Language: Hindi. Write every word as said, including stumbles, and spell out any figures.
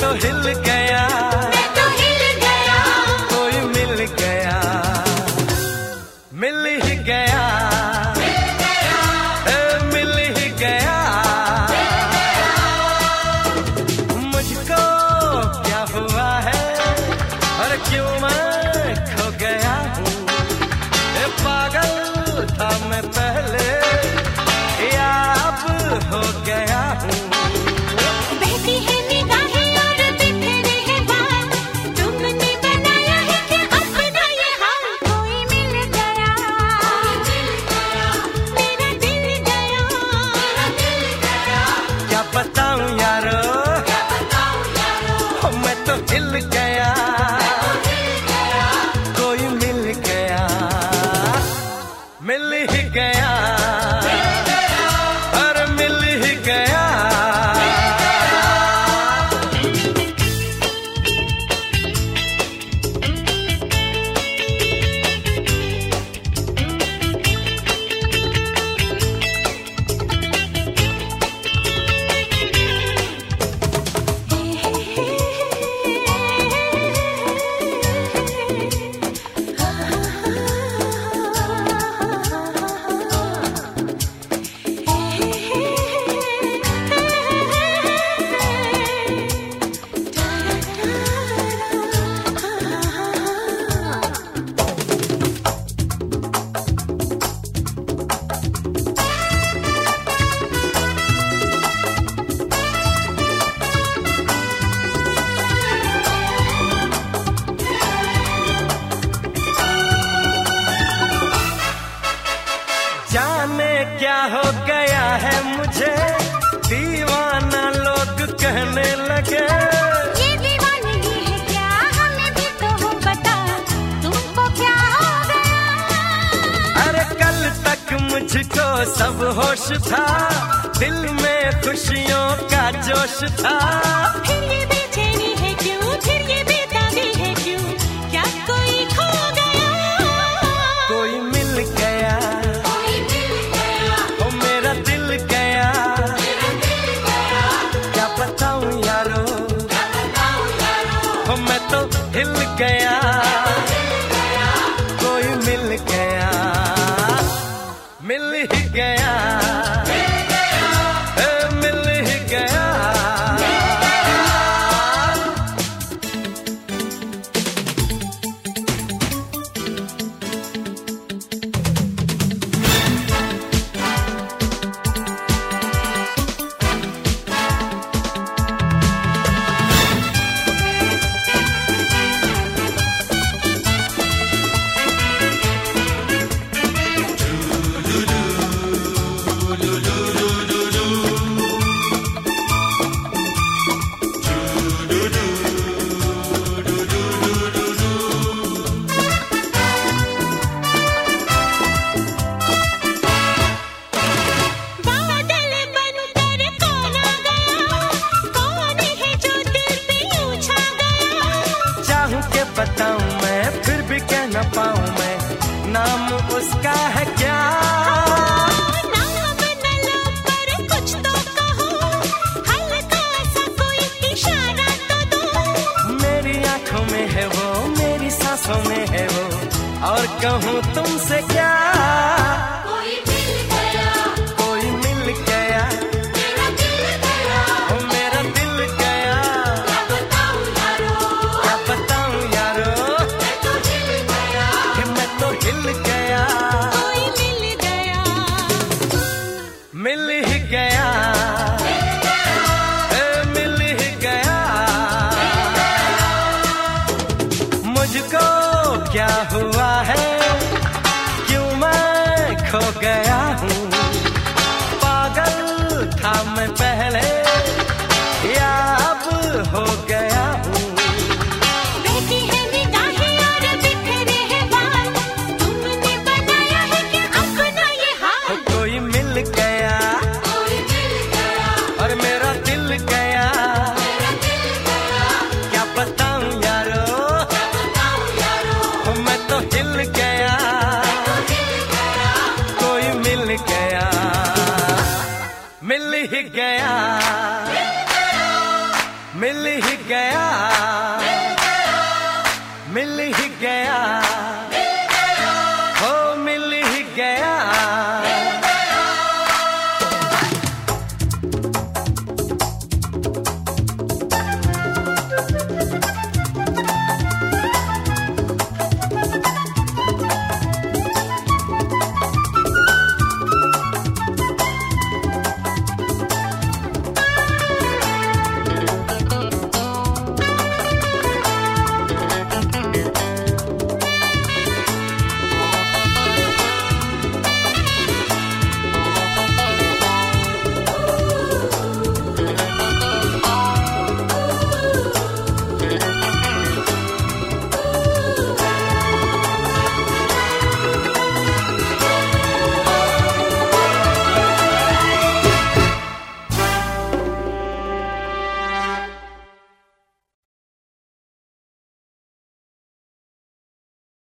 तो हिल गया, मैं तो हिल गया, कोई मिल गया, मिल ही गया, मिल गया, ए, मिल ही गया। मुझको क्या हुआ है और क्यों मैं खो गया हूँ, ए, पागल था मैं पहले या अब हो गया हूँ। बहती है निगाहें और बिखरे हैं बाल, तुमने बनाया है कि अपना ये हाल। कोई मिल गया, मेरा दिल गया, क्या बताऊं यारो, हो मैं तो हिल गया, कोई मिल गया, मिल ही गया, और मिल ही गया। जाने क्या हो गया है मुझे, दीवाना लोग कहने लगे। ये दीवानगी है क्या, हमें भी तो हो पता, तुमको क्या हो गया। अरे कल तक मुझको सब होश था, दिल में खुशियों का जोश था। फिर ये बेचैनी है क्यों, फिर ये बेताबी है क्यों, क्या कोई खो गया। कोई मिल गया, कोई मिल गया, ओ मेरा दिल गया, क्या बताऊं यारो, ओ मैं तो हिल गया, कोई मिल गया, मिल ही गया, ए, मिल ही गया। बादल बनकर कौन आ गया, कौन है जो दिल पे यूं छा गया। चाहूं के बताऊं मैं, फिर भी कह न पाऊं मैं, नाम उसका है क्या। नाम न लो पर कुछ तो कहो, हल्का सा कोई इशारा तो दो। मेरी आंखों में है वो, मेरी सांसों में है वो, और कहूँ तुमसे क्या। कोई मिल गया, कोई मिल गया, मेरा दिल गया, ओ मेरा दिल गया, क्या बताऊं यारो, क्या बताऊं यारो, मैं तो हिल गया, कि मैं तो हिल गया, कोई मिल गया, मिल ही गया, ए, मिल ही गया। मुझको क्या हुआ है, क्यों मैं खो गया हूँ, पागल था मैं पहले या अब हो गया हूँ। बहती है निगाहें और बिखरे हैं बाल, तुमने बनाया है कि अपना ये हाल। कोई मिल गया, कोई मिल गया, और मेरा दिल गया, मेरा दिल गया, क्या बताऊं यारो, क्या बताऊं यारो, ओ मैं तो हिल गया, तो हिल गया, कोई मिल गया, मिल ही गया, मिल ही गया। गया, मिल ही गया, हो मिल ही गया।